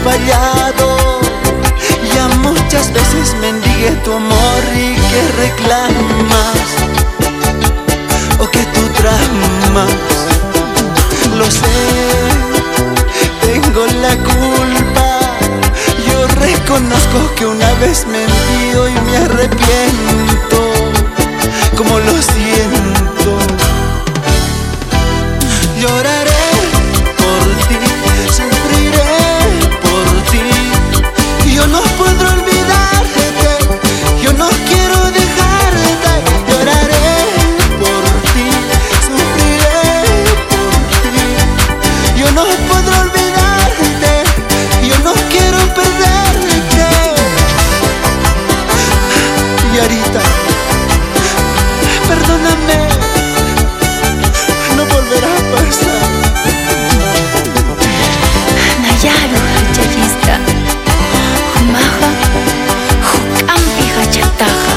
fallado. Ya muchas veces mendigué tu amor y que reclamas o que tú tramas. Lo sé, tengo la culpa. Yo reconozco que una vez mentí, hoy me arrepiento. Como lo siento, lloraré por ti, sufriré por ti. Yo no puedo olvidarte, yo no quiero dejarte. Lloraré por ti, sufriré por ti. Yo no puedo olvidarte, yo no quiero perderte. Yarita, perdóname, no volverá a pasar. Nayaru hachallista Humaja Hukampi hachataja.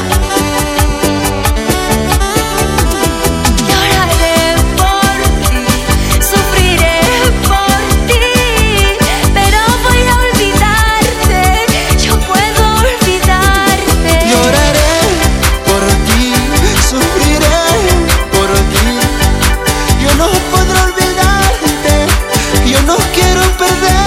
Lloraré por ti, sufriré por ti, pero voy a olvidarte, yo puedo olvidarte. Lloraré por ti, sufriré por ti. Yo no podré olvidarte, yo no quiero perder.